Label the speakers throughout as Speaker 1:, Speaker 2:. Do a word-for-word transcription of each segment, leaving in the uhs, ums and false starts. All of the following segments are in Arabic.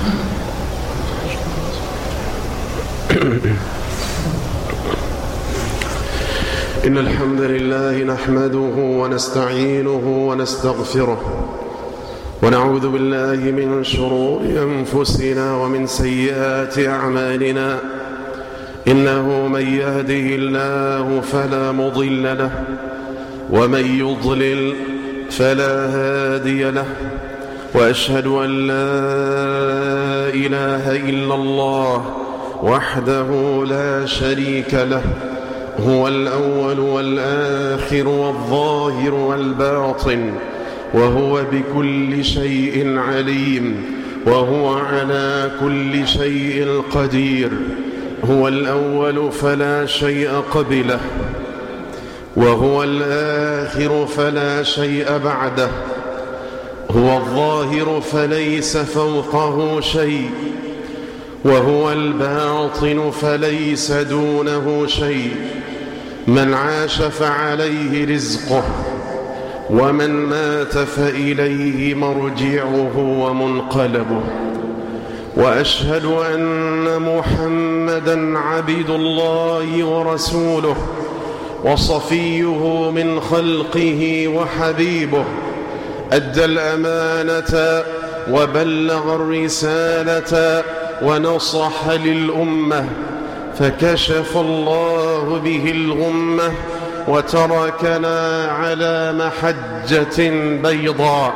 Speaker 1: إن الحمد لله نحمده ونستعينه ونستغفره ونعوذ بالله من شرور أنفسنا ومن سيئات أعمالنا. إنه من يهده الله فلا مضل له ومن يضلل فلا هادي له، وأشهد أن لا إله إلا الله وحده لا شريك له، هو الأول والآخر والظاهر والباطن، وهو بكل شيء عليم، وهو على كل شيء قدير. هو الأول فلا شيء قبله، وهو الآخر فلا شيء بعده، هو الظاهر فليس فوقه شيء، وهو الباطن فليس دونه شيء. من عاش فعليه رزقه، ومن مات فإليه مرجعه ومنقلبه. وأشهد أن محمدًا عبد الله ورسوله وصفيه من خلقه وحبيبه، أدى الأمانة وبلغ الرسالة ونصح للأمة، فكشف الله به الغمة وتركنا على محجة بيضاء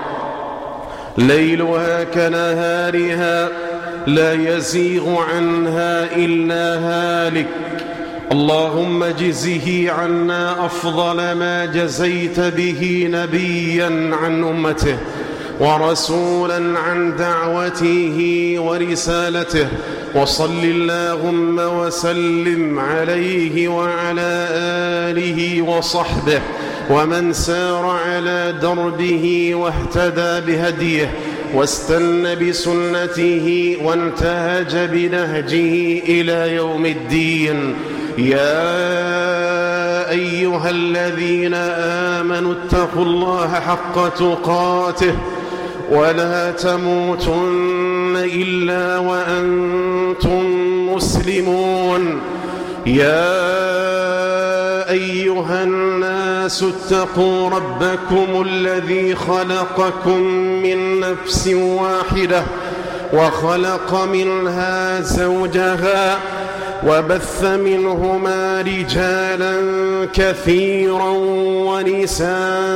Speaker 1: ليلها كنهارها لا يزيغ عنها إلا هالك. اللهم جزه عنا أفضل ما جزيت به نبيا عن أمته ورسولا عن دعوته ورسالته، وصل اللهم وسلم عليه وعلى آله وصحبه ومن سار على دربه واهتدى بهديه واستنى بسنته وانتهج بنهجه إلى يوم الدين. يا أيها الذين آمنوا اتقوا الله حق تقاته ولا تموتن إلا وأنتم مسلمون. يا أيها الناس اتقوا ربكم الذي خلقكم من نفس واحدة وخلق منها زوجها وبث منهما رجالا كثيرا ونساء،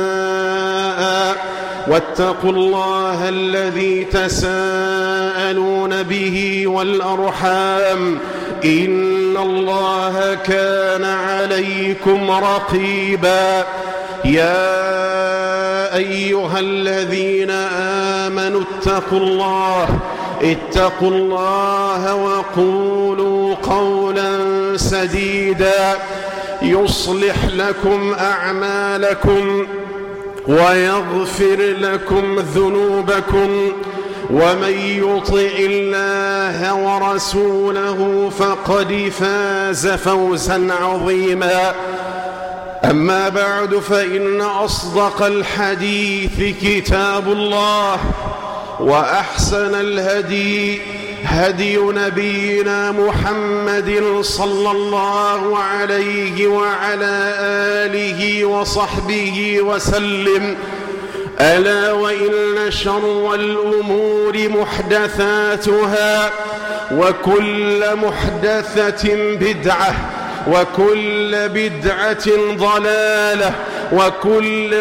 Speaker 1: واتقوا الله الذي تساءلون به والأرحام، إن الله كان عليكم رقيبا. يا أيها الذين آمنوا اتقوا الله اتقوا الله وقولوا قولا سديدا يصلح لكم أعمالكم ويغفر لكم ذنوبكم، ومن يطع الله ورسوله فقد فاز فوزا عظيما. أما بعد، فإن أصدق الحديث كتاب الله، وأحسن الهدي هدي نبينا محمد صلى الله عليه وعلى آله وصحبه وسلم. ألا وإن شر الأمور محدثاتها، وكل محدثة بدعة، وكل بدعة ضلالة، وكل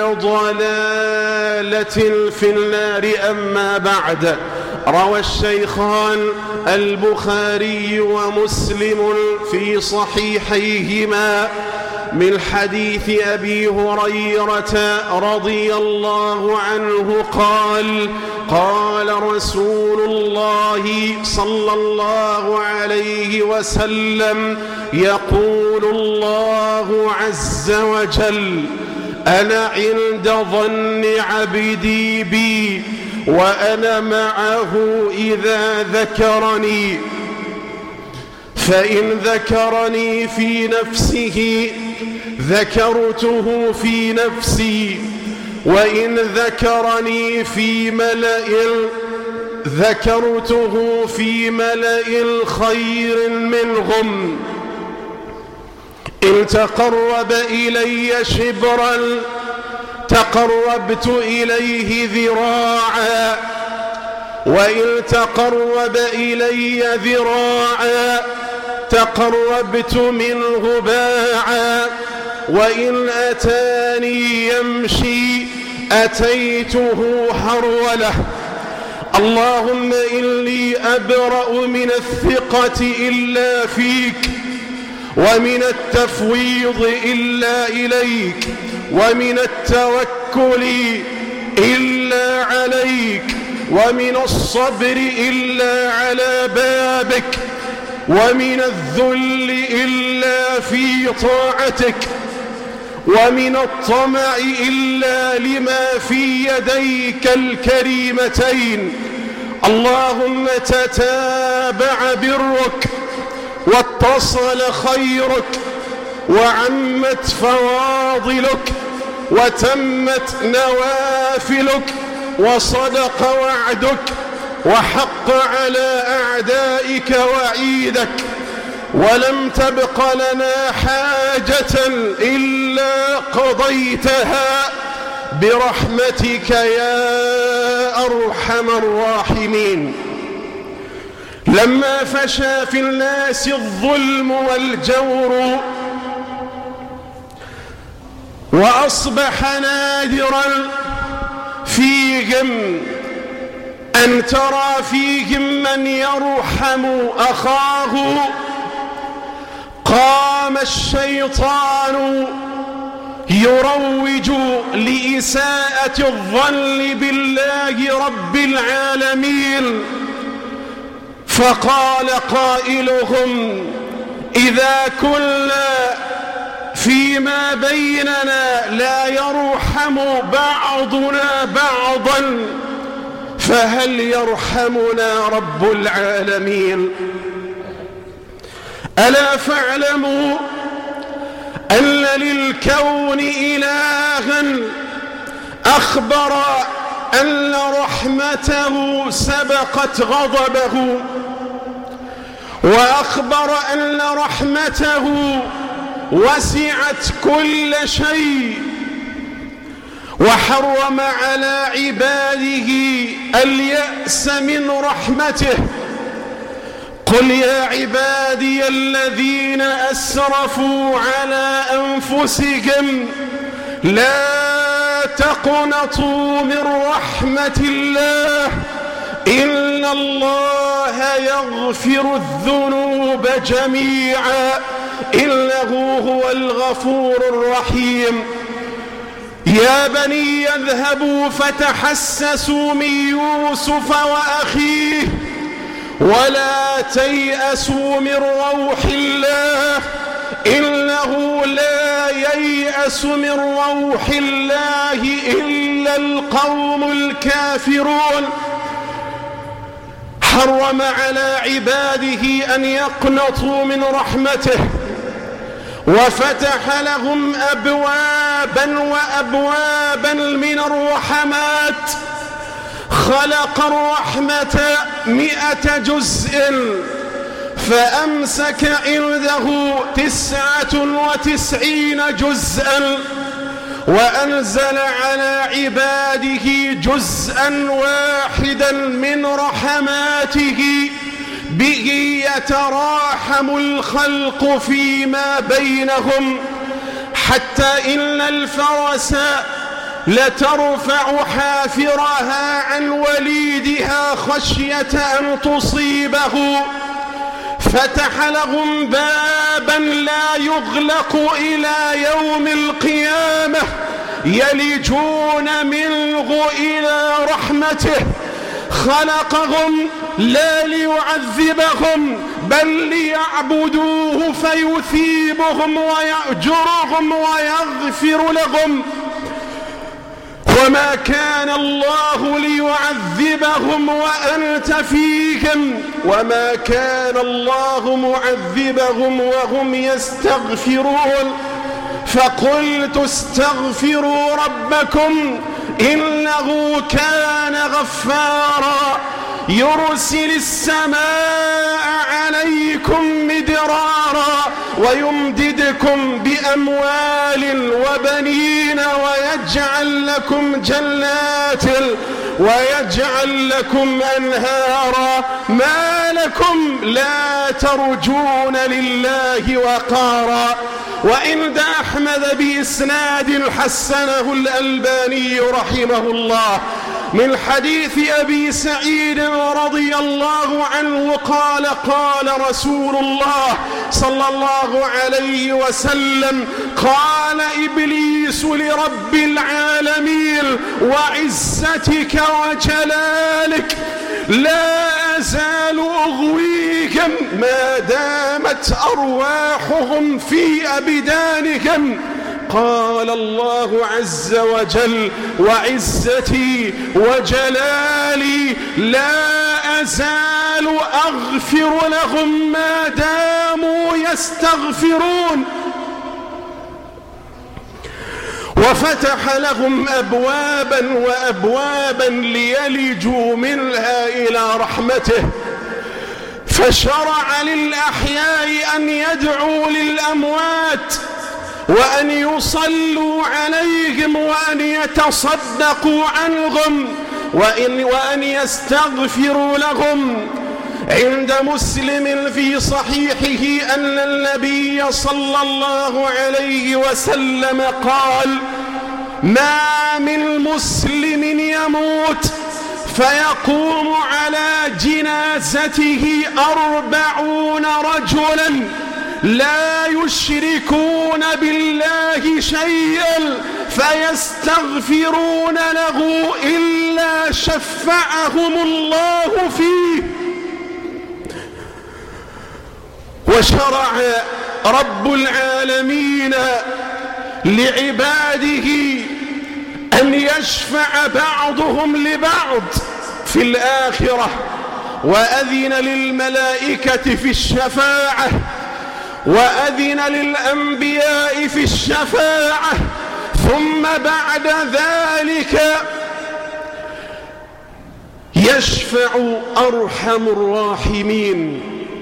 Speaker 1: ضلالة في النار. أما بعد، روى الشيخان البخاري ومسلم في صحيحيهما من حديث أبي هريرة رضي الله عنه قال: قال رسول الله صلى الله عليه وسلم: يقول الله عز وجل: أنا عند ظن عبدي بي، وأنا معه إذا ذكرني، فإن ذكرني في نفسه ذكرته في نفسي، وإن ذكرني في ملأ ذكرته في ملأ خير منهم، إن تقرب إلي شبرا تقربت إليه ذراعا، وإن تقرب إلي ذراعا تقربت منه باعا، وإن أتاني يمشي أتيته هرولة. اللهم إني أبرأ من الثقة إلا فيك، ومن التفويض إلا إليك، ومن التوكل إلا عليك، ومن الصبر إلا على بابك، ومن الذل إلا في طاعتك، ومن الطمع إلا لما في يديك الكريمتين. اللهم تتابع برك، واتصل خيرك، وعمت فواضلك، وتمت نوافلك، وصدق وعدك، وحق على أعدائك وعيدك، ولم تبق لنا حاجة إلا قضيتها برحمتك يا أرحم الراحمين. لما فشى في الناس الظلم والجور وأصبح نادرا فيهم أن ترى فيهم من يرحم أخاه، قام الشيطان يروج لإساءة الظن بالله رب العالمين، فقال قائلهم: إذا كنا فيما بيننا لا يرحم بعضنا بعضا فهل يرحمنا رب العالمين؟ ألا فاعلموا أن للكون إلها أخبر أن رحمته سبقت غضبه، وأخبر أن رحمته وسعت كل شيء، وحرم على عباده اليأس من رحمته. قل يا عبادي الذين أسرفوا على أنفسهم لا تقنطوا من رحمة الله إن الله يغفر الذنوب جميعا إنه هو الغفور الرحيم. يا بني اذهبوا فتحسسوا من يوسف وأخيه ولا تيأسوا من روح الله إنه لا ييأس من روح الله إلا القوم الكافرون. حرم على عباده أن يقنطوا من رحمته، وفتح لهم أبوابا وأبوابا من الرحمات. خلق الرحمة مئة جزء فأمسك عنده تسعة وتسعين جزءا، وأنزل على عباده جزءا واحدا من رحماته به يتراحم الخلق فيما بينهم، حتى إن الفرس لترفع حافرها عن وليدها خشية أن تصيبه. فتح لهم بابا لا يغلق إلى يوم القيامة يلجون منه إلى رحمته. خلقهم لا ليعذبهم بل ليعبدوه فيثيبهم ويأجرهم ويغفر لهم. وما كان الله ليعذبهم وأنت فيهم وما كان الله معذبهم وهم يستغفرون. فقلت استغفروا ربكم إنه كان غفارا يرسل السماء عليكم مدرارا ويمددكم بأموال وبنين ويجعل لكم جنات ويجعل لكم أنهارا ما لكم لا ترجون لله وقارا. وعند أحمد بإسناد حسنه الألباني رحمه الله من حديث أبي سعيد رضي الله عنه قال قال رسول الله صلى الله عليه وسلم قال إبليس لرب العالمين وعزتك وجلالك لا أزال أغويكم ما دامت أرواحهم في أبدانكم. قال الله عز وجل وعزتي وجلالي لا أزال أغفر لهم ما داموا يستغفرون. وفتح لهم أبوابا وأبوابا ليلجوا منها إلى رحمته، فشرع للأحياء أن يدعوا للأموات وأن يصلوا عليهم وأن يتصدقوا عنهم وإن, وأن يستغفروا لهم. عند مسلم في صحيحه أن النبي صلى الله عليه وسلم قال ما من مسلم يموت فيقوم على جنازته أربعون رجلا لا يشركون بالله شيئا فيستغفرون له إلا شفعهم الله فيه. وشرع رب العالمين لعباده أن يشفع بعضهم لبعض في الآخرة، وأذن للملائكة في الشفاعة وأذن للأنبياء في الشفاعة، ثم بعد ذلك يشفع أرحم الراحمين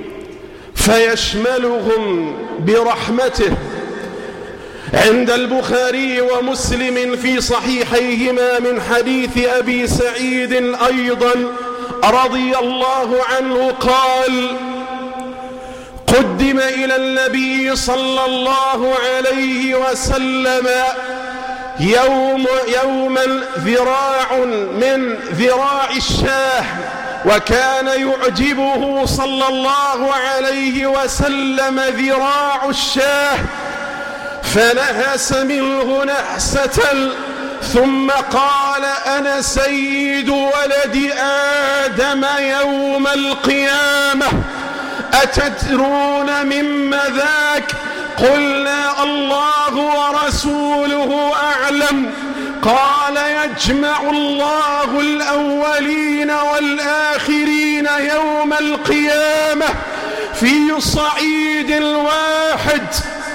Speaker 1: فيشملهم برحمته. عند البخاري ومسلم في صحيحيهما من حديث أبي سعيد أيضا رضي الله عنه قال قدم إلى النبي صلى الله عليه وسلم يوم يوما ذراع من ذراع الشاه، وكان يعجبه صلى الله عليه وسلم ذراع الشاه، فنهس منه نهسة ثم قال أنا سيد ولد آدم يوم القيامة أتدرون مما ذاك؟ قلنا الله ورسوله أعلم. قال يجمع الله الأولين والآخرين يوم القيامة في صعيد واحد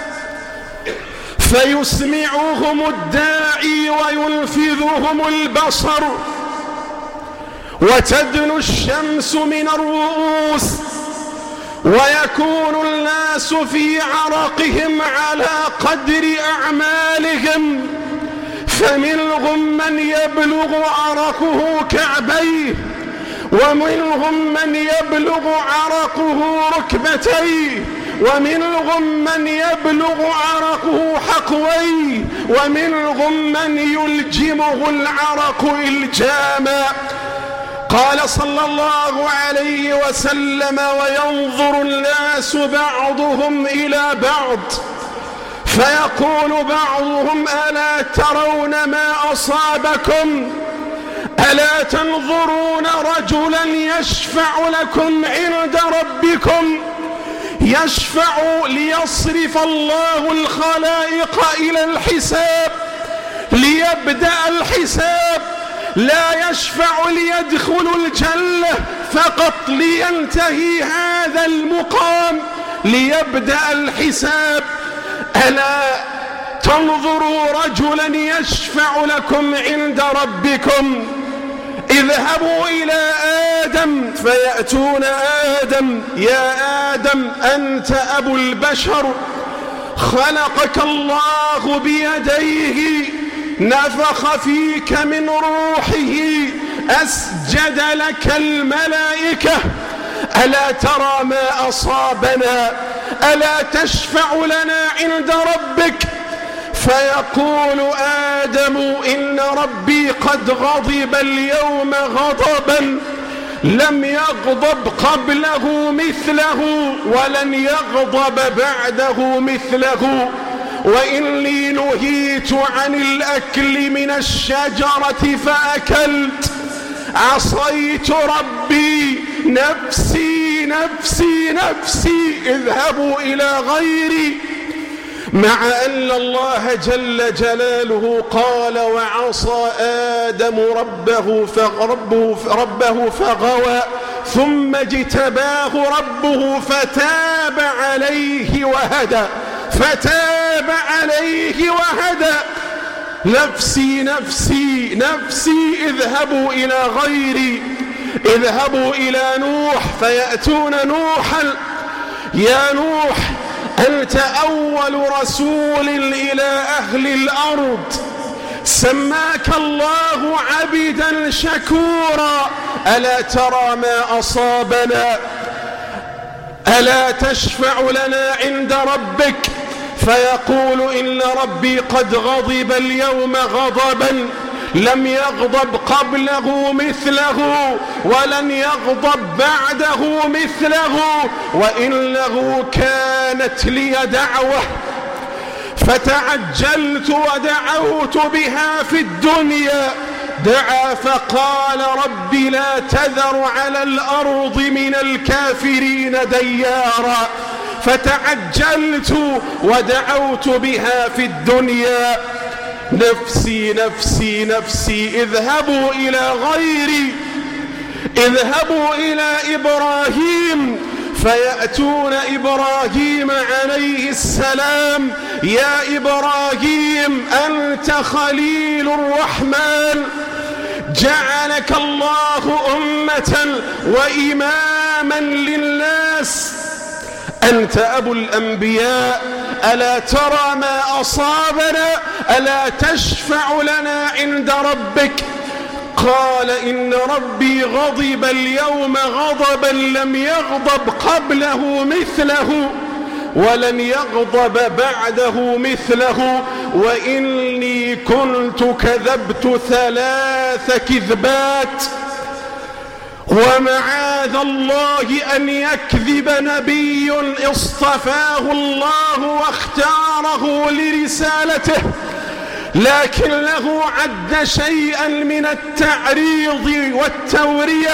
Speaker 1: فيسمعهم الداعي وينفذهم البصر، وتدنو الشمس من الرؤوس، ويكون الناس في عرقهم على قدر أعمالهم، فمنهم من يبلغ عرقه كعبيه، ومنهم من يبلغ عرقه ركبتيه، ومنهم من يبلغ عرقه حقويه، ومنهم من يلجمه العرق إلجاما. قال صلى الله عليه وسلم وينظر الناس بعضهم إلى بعض فيقول بعضهم ألا ترون ما أصابكم؟ ألا تنظرون رجلا يشفع لكم عند ربكم، يشفع ليصرف الله الخلائق إلى الحساب، ليبدأ الحساب، لا يشفع ليدخل الجنة فقط لينتهي هذا المقام، ليبدأ الحساب. ألا تنظروا رجلا يشفع لكم عند ربكم، اذهبوا إلى آدم فيأتون آدم: يا آدم أنت أبو البشر، خلقك الله بيديه، نفخ فيك من روحه، أسجد لك الملائكة، ألا ترى ما أصابنا؟ ألا تشفع لنا عند ربك؟ فيقول آدم: إن ربي قد غضب اليوم غضبا لم يغضب قبله مثله ولن يغضب بعده مثله، وإني نهيت عن الأكل من الشجرة فأكلت، عصيت ربي، نفسي نفسي نفسي، اذهبوا إلى غيري. مع أن الله جل جلاله قال: وعصى آدم ربه فربه, ربه فغوى ثم اجتباه ربه فتاب عليه وهدى، فتاب عليه وهدى. نفسي نفسي نفسي، اذهبوا إلى غيري. اذهبوا إلى نوح فيأتون نوحا: يا نوح أنت أول رسول إلى أهل الأرض، سماك الله عبدا شكورا، ألا ترى ما أصابنا؟ ألا تشفع لنا عند ربك؟ فيقول: إن ربي قد غضب اليوم غضبا لم يغضب قبله مثله ولن يغضب بعده مثله، وإنه كانت لي دعوة فتعجلت ودعوت بها في الدنيا. دعا فقال: رب لا تذر على الأرض من الكافرين ديارا، فتعجلت ودعوت بها في الدنيا. نفسي نفسي نفسي، اذهبوا إلى غيري. اذهبوا إلى إبراهيم فيأتون إبراهيم عليه السلام: يا إبراهيم أنت خليل الرحمن، جعلك الله أمة وإماما للناس، أنت أبو الأنبياء، ألا ترى ما أصابنا؟ ألا تشفع لنا عند ربك؟ قال: إن ربي غضب اليوم غضبا لم يغضب قبله مثله ولن يغضب بعده مثله، وإني كنت كذبت ثلاث كذبات، ومعاذ الله أن يكذب نبي اصطفاه الله واختاره لرسالته، لكنه عد شيئا من التعريض والتورية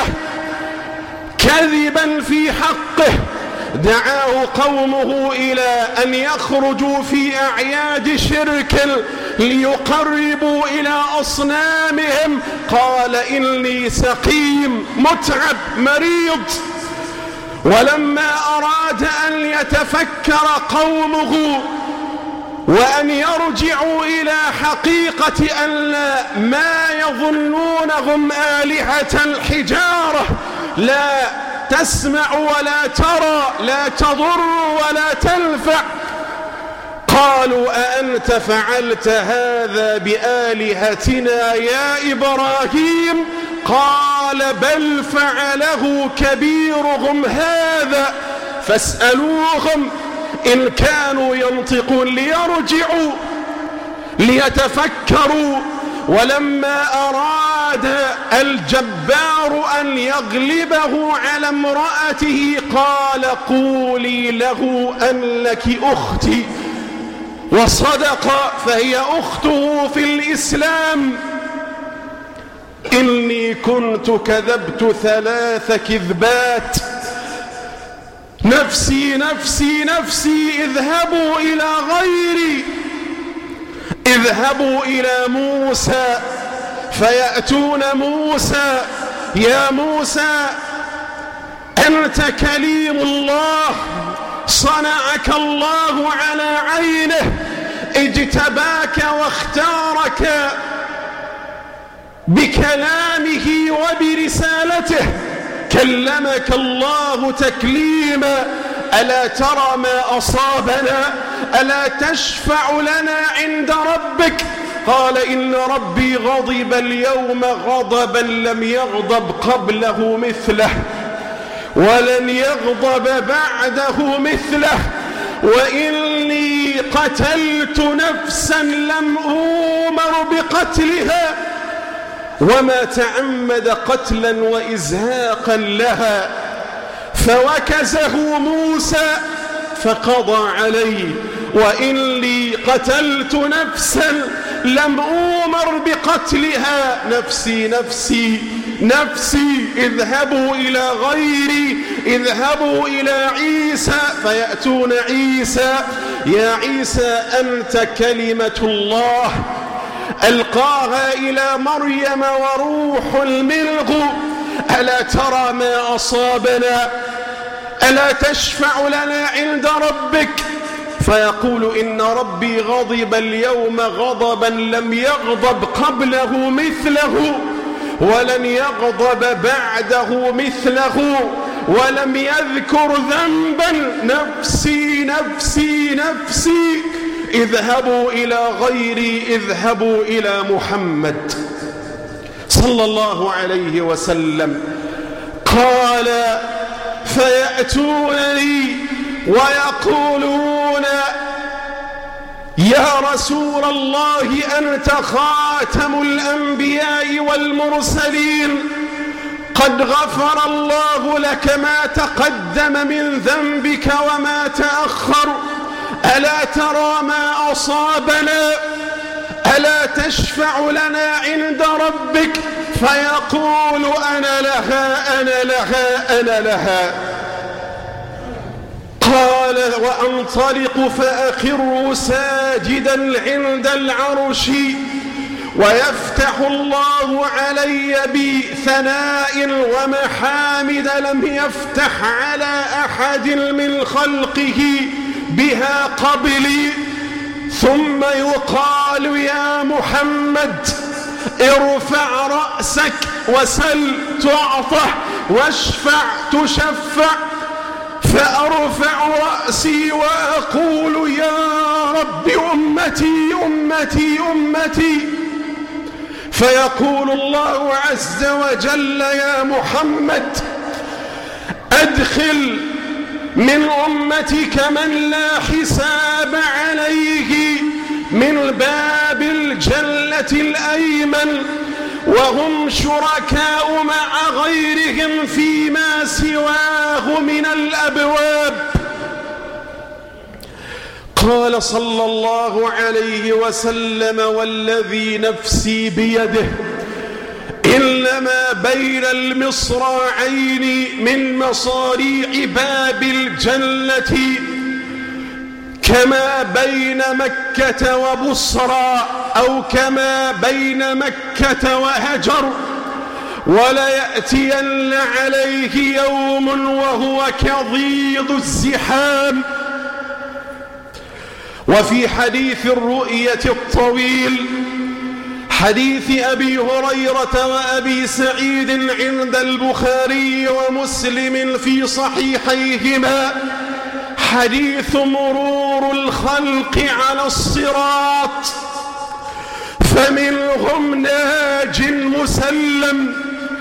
Speaker 1: كذبا في حقه. دعاه قومه إلى أن يخرجوا في أعياد شرك ليقربوا إلى أصنامهم، قال: إني سقيم متعب مريض. ولما أراد أن يتفكر قومه وأن يرجعوا إلى حقيقة أن ما يظنونهم آلهة الحجارة لا تسمع ولا ترى، لا تضر ولا تنفع، قالوا: أأنت فعلت هذا بآلهتنا يا إبراهيم؟ قال: بل فعله كبيرهم هذا فاسألوهم إن كانوا ينطقون ليرجعوا ليتفكروا. ولما أراد الجبار أن يغلبه على امرأته قال: قولي له أنك أختي، وصدق، فهي أخته في الإسلام. إني كنت كذبت ثلاث كذبات. نفسي نفسي نفسي، اذهبوا إلى غيري. اذهبوا إلى موسى فيأتون موسى: يا موسى أنت كليم الله، صنعك الله على عينه، اجتباك واختارك بكلامه وبرسالته. كلمك الله تكليما. ألا ترى ما أصابنا؟ ألا تشفع لنا عند ربك؟ قال إن ربي غضب اليوم غضبا لم يغضب قبله مثله ولن يغضب بعده مثله، وإني قتلت نفسا لم أؤمر بقتلها وما تعمد قتلا وإزهاقا لها، فوكزه موسى فقضى عليه. وإني قتلت نفسا لم أؤمر بقتلها، نفسي نفسي نفسي، اذهبوا إلى غيري، اذهبوا إلى عيسى فيأتون عيسى. يا عيسى أنت كلمة الله ألقاها إلى مريم وروح منه. ألا ترى ما أصابنا؟ ألا تشفع لنا عند ربك؟ فيقول إن ربي غضب اليوم غضبا لم يغضب قبله مثله ولن يغضب بعده مثله، ولم يذكر ذنبا. نفسي نفسي نفسي، اذهبوا إلى غيري، اذهبوا إلى محمد صلى الله عليه وسلم. قال فيأتونني ويقولون يا رسول الله أنت خاتم الأنبياء والمرسلين، قد غفر الله لك ما تقدم من ذنبك وما تأخر، ألا ترى ما أصابنا؟ ألا تشفع لنا عند ربك؟ فيقول أنا لها أنا لها أنا لها. قال وأنطلق فأخر ساجدا عند العرش، ويفتح الله علي بثناء ومحامد لم يفتح على أحد من خلقه بها قبلي، ثم يقال يا محمد ارفع رأسك وسل تعطه واشفع تشفع. فأرفع رأسي وأقول يا رب أمتي أمتي أمتي، فيقول الله عز وجل يا محمد أدخل من أمتك من لا حساب عليه من باب الجنة الأيمن، وهم شركاء مع غيرهم فيما سواه من الأبواب. قال صلى الله عليه وسلم والذي نفسي بيده إنما بين المصراعين من مصاريع باب الجنة كما بين مكة وبصرى أو كما بين مكة وهجر، وليأتين عليه يوم وهو كضيض الزحام. وفي حديث الرؤية الطويل حديث أبي هريرة وأبي سعيد عند البخاري ومسلم في صحيحيهما حديث مرور الخلق على الصراط، فمنهم ناج مسلم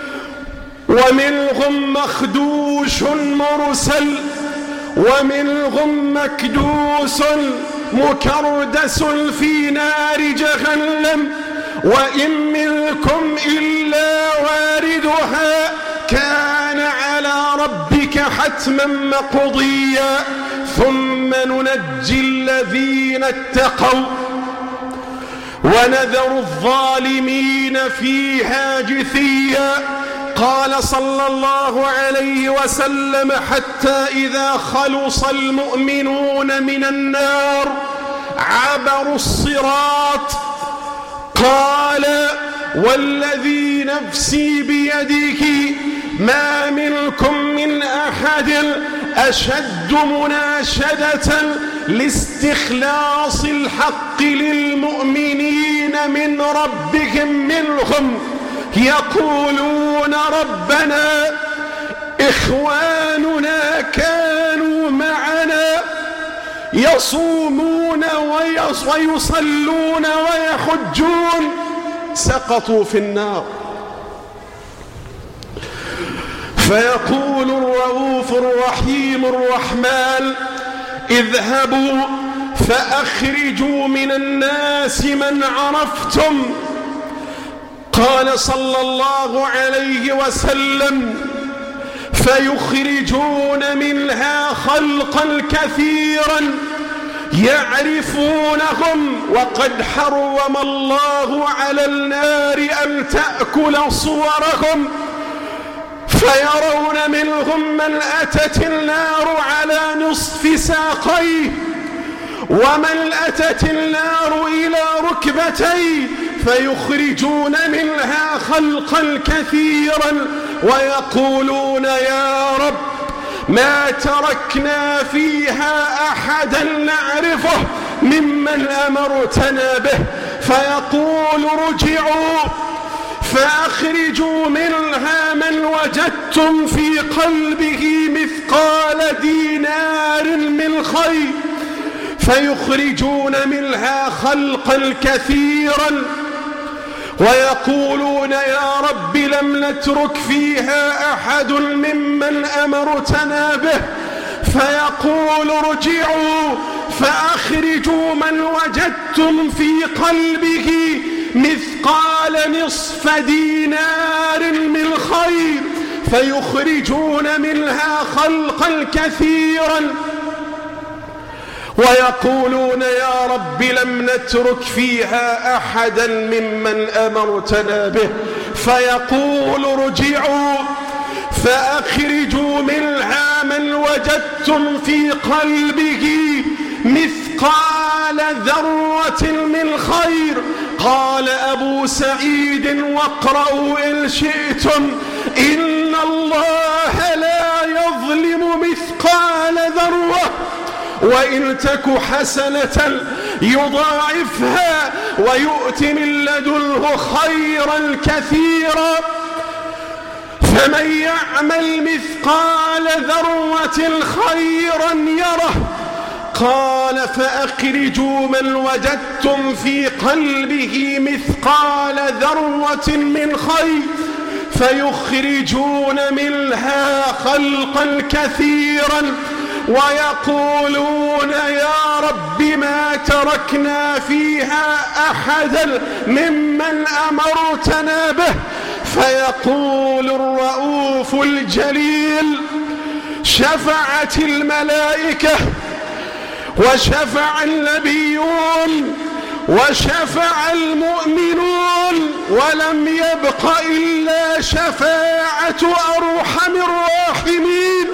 Speaker 1: ومنهم مخدوش مرسل ومنهم مكدوس مكردس في نار جهنم، وإن منكم إلا واردها كان على ربك حتما مقضيا، ثم ننجي الذين اتقوا ونذر الظالمين فيها جثيا. قال صلى الله عليه وسلم حتى إذا خلص المؤمنون من النار عبروا الصراط قال والذي نفسي بيده ما منكم من أحد أشد مناشدة لاستخلاص الحق للمؤمنين من ربهم منهم يقولون ربنا إخواننا كانوا معنا يصومون ويصلون ويحجون سقطوا في النار. فيقول الرؤوف الرحيم الرحمن اذهبوا فأخرجوا من الناس من عرفتم. قال صلى الله عليه وسلم فيخرجون منها خلقا كثيرا يعرفونهم وقد حرم الله على النار أن تأكل صورهم، فيرون منهم من أتت النار على نصف ساقيه ومن أتت النار إلى ركبتيه، فيخرجون منها خلقا كثيرا ويقولون يا رب ما تركنا فيها أحدا نعرفه ممن أمرتنا به، فيقول ارجعوا فأخرجوا منها من وجدتم في قلبه مثقال دينار من خير، فيخرجون منها خلقا كثيرا ويقولون يا رب لم نترك فيها أحد ممن أمرتنا به، فيقول ارجعوا فأخرجوا من وجدتم في قلبه مثقال نصف دينار من خير، فيخرجون منها خلقا كثيرا ويقولون يا رب لم نترك فيها أحدا ممن أمرتنا به، فيقول ارجعوا فأخرجوا منها من وجدتم في قلبه مثقال ذرة من خير. قال أبو سعيد واقرأوا إن شئتم إن الله لا يظلم مثقال ذرة وإن تك حسنة يضاعفها ويؤت من لدنه خيرا كثيرا. فمن يعمل مثقال ذرة خيرا يره. قال فأخرجوا من وجدتم في قلبه مثقال ذرة من خير، فيخرجون منها خلقا كثيرا ويقولون يا رب ما تركنا فيها أحدا ممن أمرتنا به، فيقول الرؤوف الجليل شفعت الملائكة وشفع النبيون وشفع المؤمنون ولم يبق إلا شفاعة أرحم الراحمين.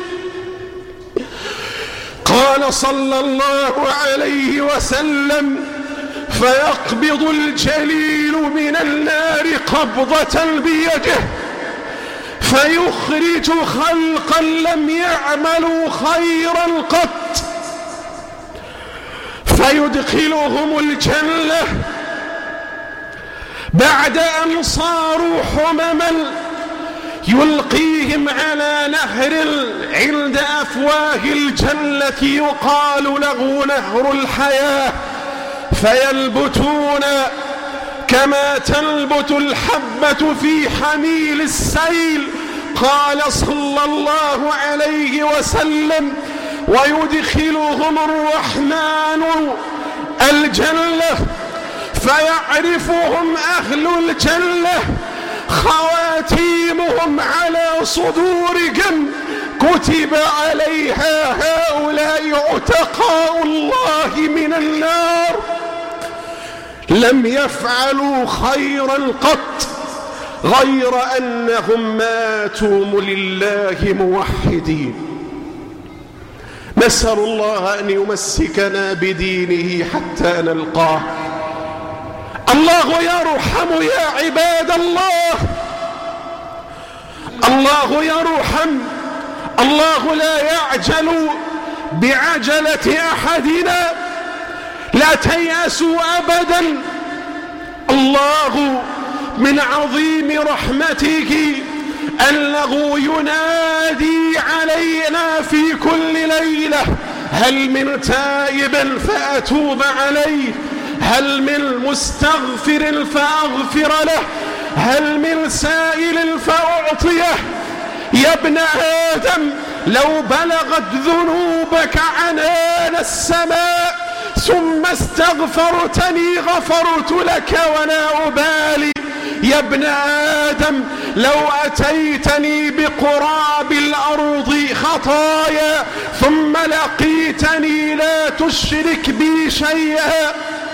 Speaker 1: قال صلى الله عليه وسلم فيقبض الجليل من النار قبضة بيده فيخرج خلقا لم يعملوا خيرا قط فيدخلهم الجنة بعد أن صاروا حمما يلقيهم على نهر عند أفواه الجنة يقال له نهر الحياة، فينبتون كما تنبت الحبة في حميل السيل. قال صلى الله عليه وسلم ويدخلهم الرحمن الجنة فيعرفهم أهل الجنة خواتيمهم على صدورهم كتب عليها هؤلاء عتقاء الله من النار لم يفعلوا خيرا قط غير أنهم ماتوا لله موحدين. نسأل الله أن يمسكنا بدينه حتى نلقاه. الله يرحم يا عباد الله، الله يرحم. الله لا يعجل بعجلة أحدنا، لا تيأسوا أبدا. الله من عظيم رحمتك أنه ينادي علينا في كل ليلة: هل من تائب فأتوب عليه، هل من مستغفر فأغفر له، هل من سائل فأعطيه. يا ابن آدم لو بلغت ذنوبك عنان السماء ثم استغفرتني غفرت لك ولا أبالي. يا ابن آدم لو أتيتني بقراب الأرض خطايا ثم لقيتني لا تشرك بي شيئا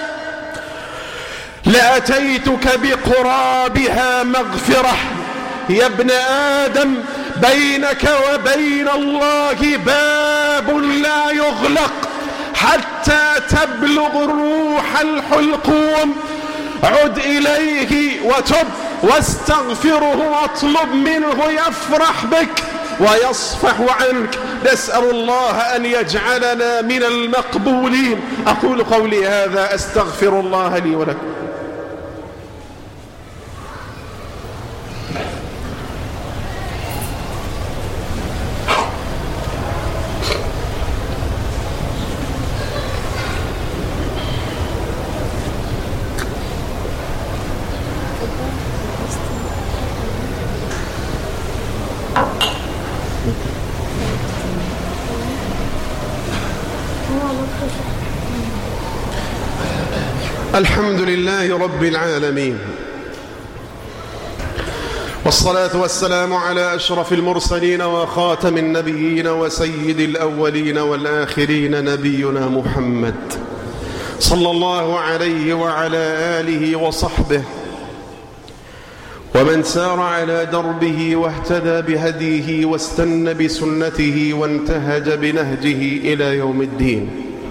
Speaker 1: لأتيتك بقرابها مغفرة. يا ابن آدم بينك وبين الله باب لا يغلق حتى تبلغ الروح الحلقوم. عد إليه وتب واستغفره واطلب منه يفرح بك ويصفح عنك. نسأل الله أن يجعلنا من المقبولين. أقول قولي هذا أستغفر الله لي ولكم. الحمد لله رب العالمين، والصلاة والسلام على أشرف المرسلين وخاتم النبيين وسيد الأولين والآخرين نبينا محمد صلى الله عليه وعلى آله وصحبه ومن سار على دربه واهتدى بهديه واستنى بسنته وانتهج بنهجه إلى يوم الدين.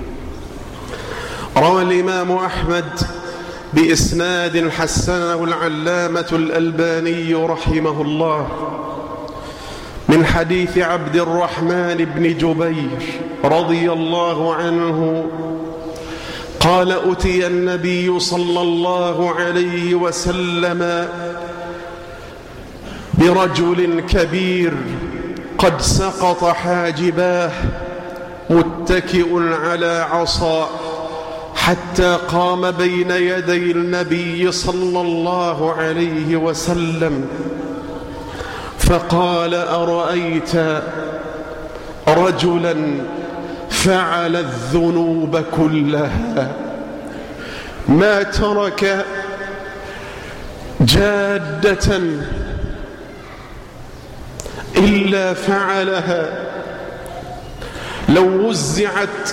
Speaker 1: روى الإمام أحمد بإسناد حسنه العلامة الألباني رحمه الله من حديث عبد الرحمن بن جبير رضي الله عنه قال: أتي النبي صلى الله عليه وسلم برجل كبير قد سقط حاجباه متكئ على عصا حتى قام بين يدي النبي صلى الله عليه وسلم فقال: أرأيت رجلا فعل الذنوب كلها ما ترك جادة إلا فعلها، لو وزعت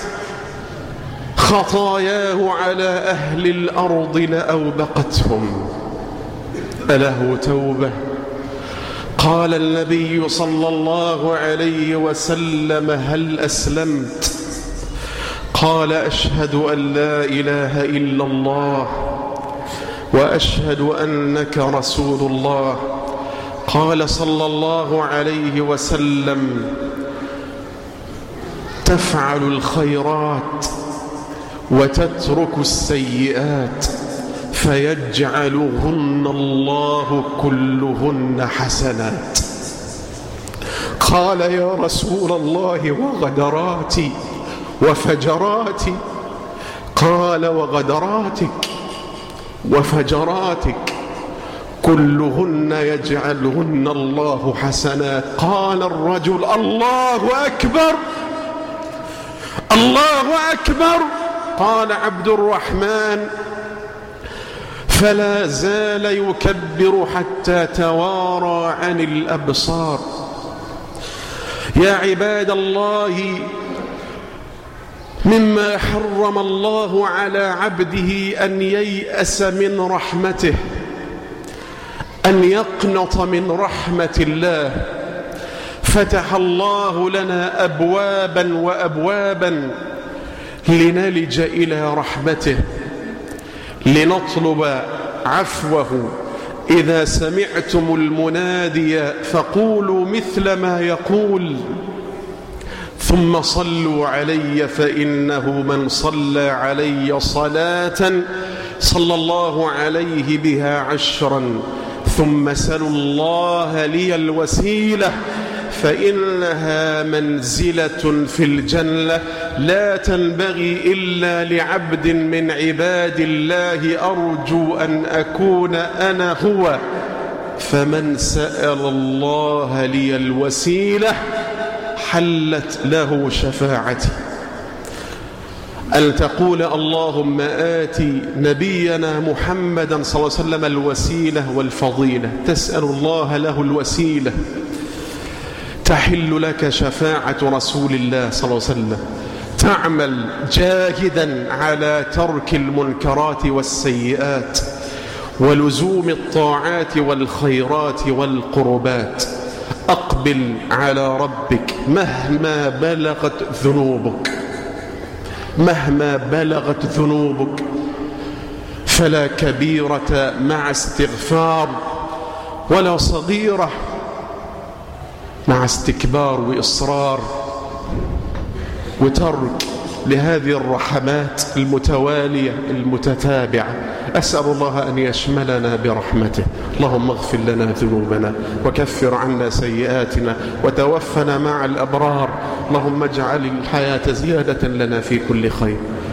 Speaker 1: خطاياه على أهل الأرض لأوبقتهم، أله توبة؟ قال النبي صلى الله عليه وسلم: هل أسلمت؟ قال: أشهد أن لا إله إلا الله وأشهد أنك رسول الله. قال صلى الله عليه وسلم: تفعل الخيرات وتترك السيئات فيجعلهن الله كلهن حسنات. قال: يا رسول الله وغدراتي وفجراتي؟ قال: وغدراتك وفجراتك كلهن يجعلهن الله حسنات. قال الرجل: الله أكبر الله أكبر. قال عبد الرحمن: فلا زال يكبر حتى توارى عن الأبصار. يا عباد الله، مما حرم الله على عبده أن ييأس من رحمته، أن يقنط من رحمة الله. فتح الله لنا أبوابا وأبوابا لنلج إلى رحمته، لنطلب عفوه. إذا سمعتم المنادي فقولوا مثل ما يقول: ثم صلوا علي فإنه من صلى علي صلاة صلى الله عليه بها عشرا، ثم سلوا الله لي الوسيلة فإنها منزلة في الجنة لا تنبغي إلا لعبد من عباد الله أرجو أن أكون أنا هو. فمن سأل الله لي الوسيلة حلت له شفاعتي. أن تقول اللهم آتي نبينا محمدا صلى الله عليه وسلم الوسيلة والفضيلة، تسأل الله له الوسيلة، تحل لك شفاعة رسول الله صلى الله عليه وسلم، تعمل جاهدا على ترك المنكرات والسيئات ولزوم الطاعات والخيرات والقربات. أقبل على ربك مهما بلغت ذنوبك، مهما بلغت ذنوبك، فلا كبيرة مع استغفار ولا صغيرة مع استكبار وإصرار وترك لهذه الرحمات المتوالية المتتابعة. أسأل الله أن يشملنا برحمته. اللهم اغفر لنا ذنوبنا وكفر عنا سيئاتنا وتوفنا مع الأبرار. اللهم اجعل الحياة زيادة لنا في كل خير.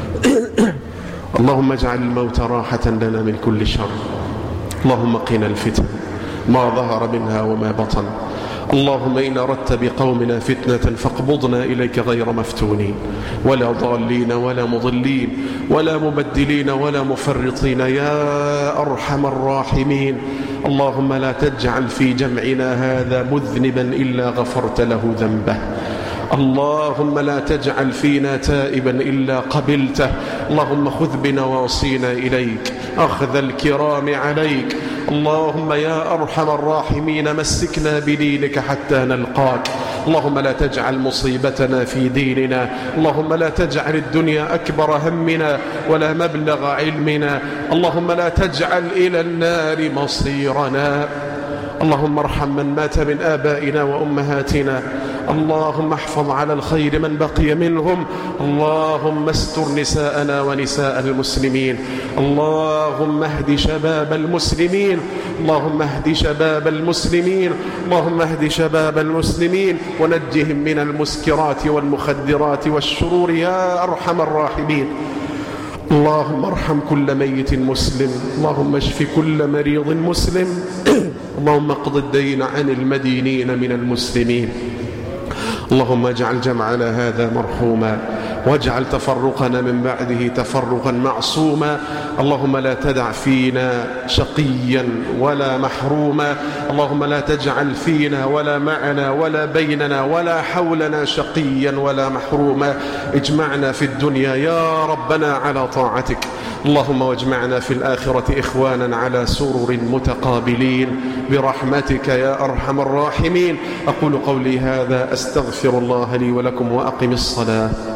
Speaker 1: اللهم اجعل الموت راحة لنا من كل شر. اللهم قنا الفتن ما ظهر منها وما بطن. اللهم إن أردت بقومنا فتنة فاقبضنا إليك غير مفتونين ولا ضالين ولا مضلين ولا مبدلين ولا مفرطين يا أرحم الراحمين. اللهم لا تجعل في جمعنا هذا مذنبا إلا غفرت له ذنبه. اللهم لا تجعل فينا تائبا إلا قبلته. اللهم خذ بنواصينا إليك أخذ الكرام عليك. اللهم يا أرحم الراحمين مسكنا بدينك حتى نلقاك. اللهم لا تجعل مصيبتنا في ديننا. اللهم لا تجعل الدنيا أكبر همنا ولا مبلغ علمنا. اللهم لا تجعل إلى النار مصيرنا. اللهم ارحم من مات من آبائنا وأمهاتنا. اللهم احفظ على الخير من بقي منهم. اللهم استر نساءنا ونساء المسلمين. اللهم اهد شباب المسلمين. اللهم اهد شباب المسلمين. اللهم اهد شباب المسلمين ونجهم من المسكرات والمخدرات والشرور يا أرحم الراحمين. اللهم ارحم كل ميت مسلم. اللهم اشف كل مريض مسلم. اللهم اقض الدين عن المدينين من المسلمين. اللهم اجعل جمعنا هذا مرحوما واجعل تفرقنا من بعده تفرقا معصوما. اللهم لا تدع فينا شقيا ولا محروما. اللهم لا تجعل فينا ولا معنا ولا بيننا ولا حولنا شقيا ولا محروما. اجمعنا في الدنيا يا ربنا على طاعتك. اللهم واجمعنا في الآخرة إخوانا على سرر متقابلين برحمتك يا أرحم الراحمين. أقول قولي هذا أستغفر الله لي ولكم وأقم الصلاة.